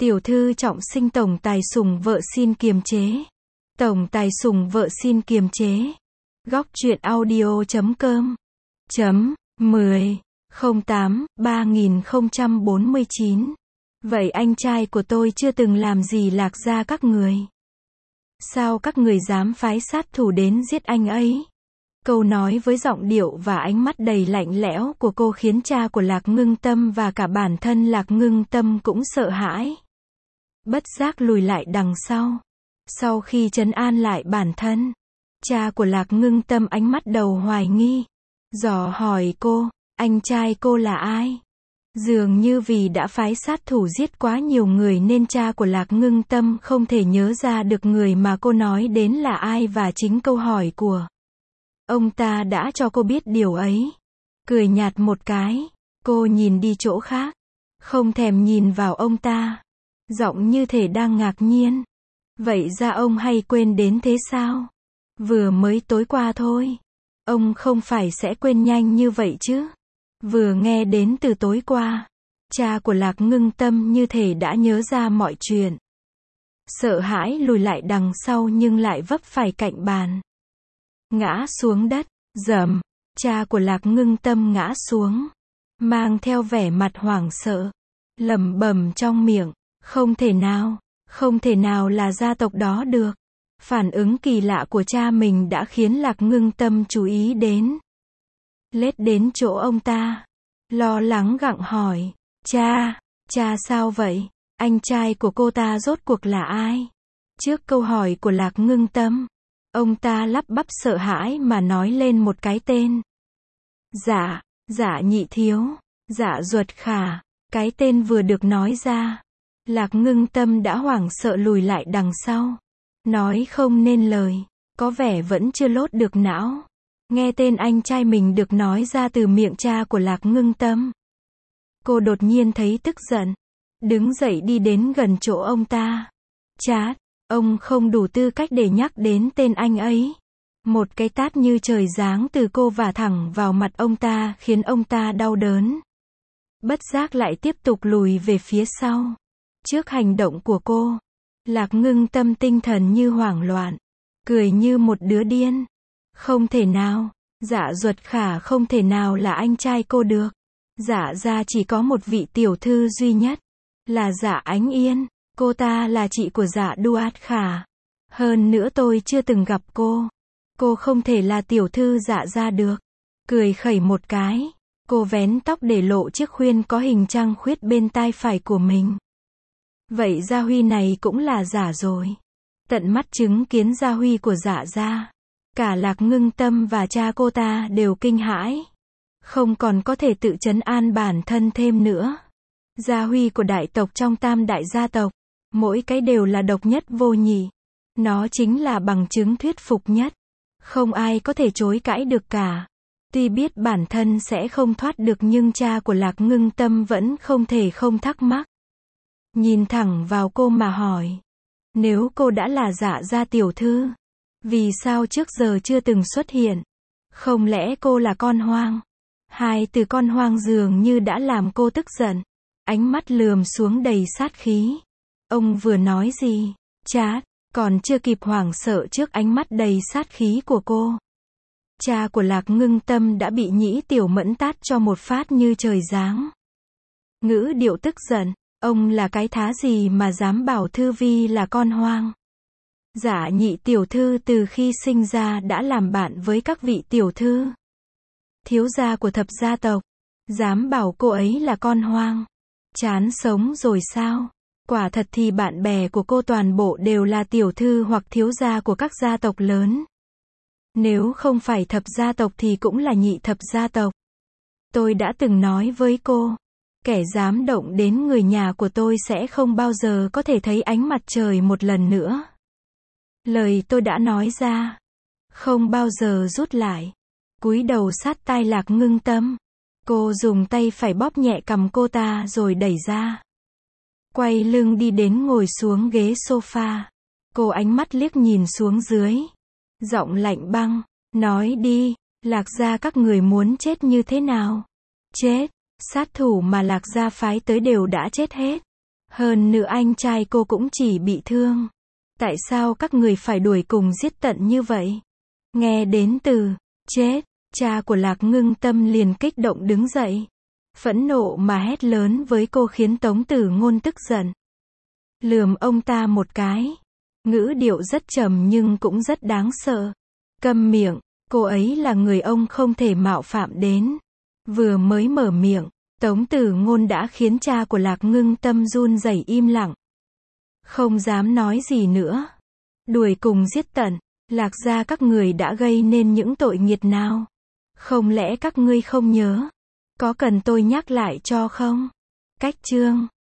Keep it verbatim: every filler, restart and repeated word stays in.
Tiểu thư trọng sinh tổng tài sủng vợ xin kiềm chế. Tổng tài sủng vợ xin kiềm chế. Góc truyện audio chấm com chấm mười không tám ba nghìn không trăm bốn mươi chín. Vậy anh trai của tôi chưa từng làm gì Lạc Gia các người. Sao các người dám phái sát thủ đến giết anh ấy? Câu nói với giọng điệu và ánh mắt đầy lạnh lẽo của cô khiến cha của Lạc Ngưng Tâm và cả bản thân Lạc Ngưng Tâm cũng sợ hãi. Bất giác lùi lại đằng sau. Sau khi trấn an lại bản thân, cha của Lạc Ngưng Tâm ánh mắt đầu hoài nghi, dò hỏi cô, anh trai cô là ai? Dường như vì đã phái sát thủ giết quá nhiều người nên cha của Lạc Ngưng Tâm không thể nhớ ra được người mà cô nói đến là ai và chính câu hỏi của ông ta đã cho cô biết điều ấy. Cười nhạt một cái, cô nhìn đi chỗ khác, không thèm nhìn vào ông ta, giọng như thể đang ngạc nhiên. Vậy ra ông hay quên đến thế sao? Vừa mới tối qua thôi. Ông không phải sẽ quên nhanh như vậy chứ? Vừa nghe đến từ tối qua, cha của Lạc Ngưng Tâm như thể đã nhớ ra mọi chuyện. Sợ hãi lùi lại đằng sau nhưng lại vấp phải cạnh bàn. Ngã xuống đất, rầm, cha của Lạc Ngưng Tâm ngã xuống, mang theo vẻ mặt hoảng sợ, lẩm bẩm trong miệng, không thể nào, không thể nào là gia tộc đó được. Phản ứng kỳ lạ của cha mình đã khiến Lạc Ngưng Tâm chú ý đến. Lết đến chỗ ông ta, lo lắng gặng hỏi, cha, cha sao vậy? Anh trai của cô ta rốt cuộc là ai? Trước câu hỏi của Lạc Ngưng Tâm, ông ta lắp bắp sợ hãi mà nói lên một cái tên. Dạ, Dạ Nhị Thiếu, Dạ Duật Khả. Cái tên vừa được nói ra, Lạc Ngưng Tâm đã hoảng sợ lùi lại đằng sau, nói không nên lời, có vẻ vẫn chưa lốt được não. Nghe tên anh trai mình được nói ra từ miệng cha của Lạc Ngưng Tâm, cô đột nhiên thấy tức giận, đứng dậy đi đến gần chỗ ông ta. Chát, ông không đủ tư cách để nhắc đến tên anh ấy. Một cái tát như trời giáng từ cô vả thẳng vào mặt ông ta khiến ông ta đau đớn. Bất giác lại tiếp tục lùi về phía sau. Trước hành động của cô, Lạc Ngưng Tâm tinh thần như hoảng loạn, cười như một đứa điên. Không thể nào, Dạ Duật Khả không thể nào là anh trai cô được. Dạ gia chỉ có một vị tiểu thư duy nhất, là Dạ Ánh Yên, cô ta là chị của Dạ Duat Khả. Hơn nữa tôi chưa từng gặp cô. Cô không thể là tiểu thư Dạ gia được. Cười khẩy một cái, cô vén tóc để lộ chiếc khuyên có hình trăng khuyết bên tai phải của mình. Vậy Gia Huy này cũng là giả rồi. Tận mắt chứng kiến Gia Huy của Dạ gia, cả Lạc Ngưng Tâm và cha cô ta đều kinh hãi, không còn có thể tự trấn an bản thân thêm nữa. Gia Huy của đại tộc trong tam đại gia tộc, mỗi cái đều là độc nhất vô nhị. Nó chính là bằng chứng thuyết phục nhất, không ai có thể chối cãi được cả. Tuy biết bản thân sẽ không thoát được nhưng cha của Lạc Ngưng Tâm vẫn không thể không thắc mắc. Nhìn thẳng vào cô mà hỏi, nếu cô đã là Dạ gia tiểu thư, vì sao trước giờ chưa từng xuất hiện? Không lẽ cô là con hoang? Hai từ con hoang dường như đã làm cô tức giận, ánh mắt lườm xuống đầy sát khí. Ông vừa nói gì? Chát, còn chưa kịp hoảng sợ trước ánh mắt đầy sát khí của cô, cha của Lạc Ngưng Tâm đã bị Nhĩ Tiểu Mẫn tát cho một phát như trời giáng. Ngữ điệu tức giận, ông là cái thá gì mà dám bảo Thư Vi là con hoang? Dạ Nhị tiểu thư từ khi sinh ra đã làm bạn với các vị tiểu thư, thiếu gia của thập gia tộc, dám bảo cô ấy là con hoang. Chán sống rồi sao? Quả thật thì bạn bè của cô toàn bộ đều là tiểu thư hoặc thiếu gia của các gia tộc lớn. Nếu không phải thập gia tộc thì cũng là nhị thập gia tộc. Tôi đã từng nói với cô, kẻ dám động đến người nhà của tôi sẽ không bao giờ có thể thấy ánh mặt trời một lần nữa. Lời tôi đã nói ra, không bao giờ rút lại. Cúi đầu sát tai Lạc Ngưng Tâm, cô dùng tay phải bóp nhẹ cằm cô ta rồi đẩy ra. Quay lưng đi đến ngồi xuống ghế sofa. Cô ánh mắt liếc nhìn xuống dưới, giọng lạnh băng, nói đi, Lạc gia các người muốn chết như thế nào? Chết, sát thủ mà Lạc gia phái tới đều đã chết hết. Hơn nữa anh trai cô cũng chỉ bị thương. Tại sao các người phải đuổi cùng giết tận như vậy? Nghe đến từ chết, cha của Lạc Ngưng Tâm liền kích động đứng dậy. Phẫn nộ mà hét lớn với cô khiến Tống Tử Ngôn tức giận. Lườm ông ta một cái. Ngữ điệu rất trầm nhưng cũng rất đáng sợ. Câm miệng, cô ấy là người ông không thể mạo phạm đến. Vừa mới mở miệng, Tống Tử Ngôn đã khiến cha của Lạc Ngưng Tâm run rẩy im lặng. Không dám nói gì nữa. Đuổi cùng giết tận, Lạc gia các người đã gây nên những tội nghiệt nào? Không lẽ các ngươi không nhớ? Có cần tôi nhắc lại cho không? Cách chương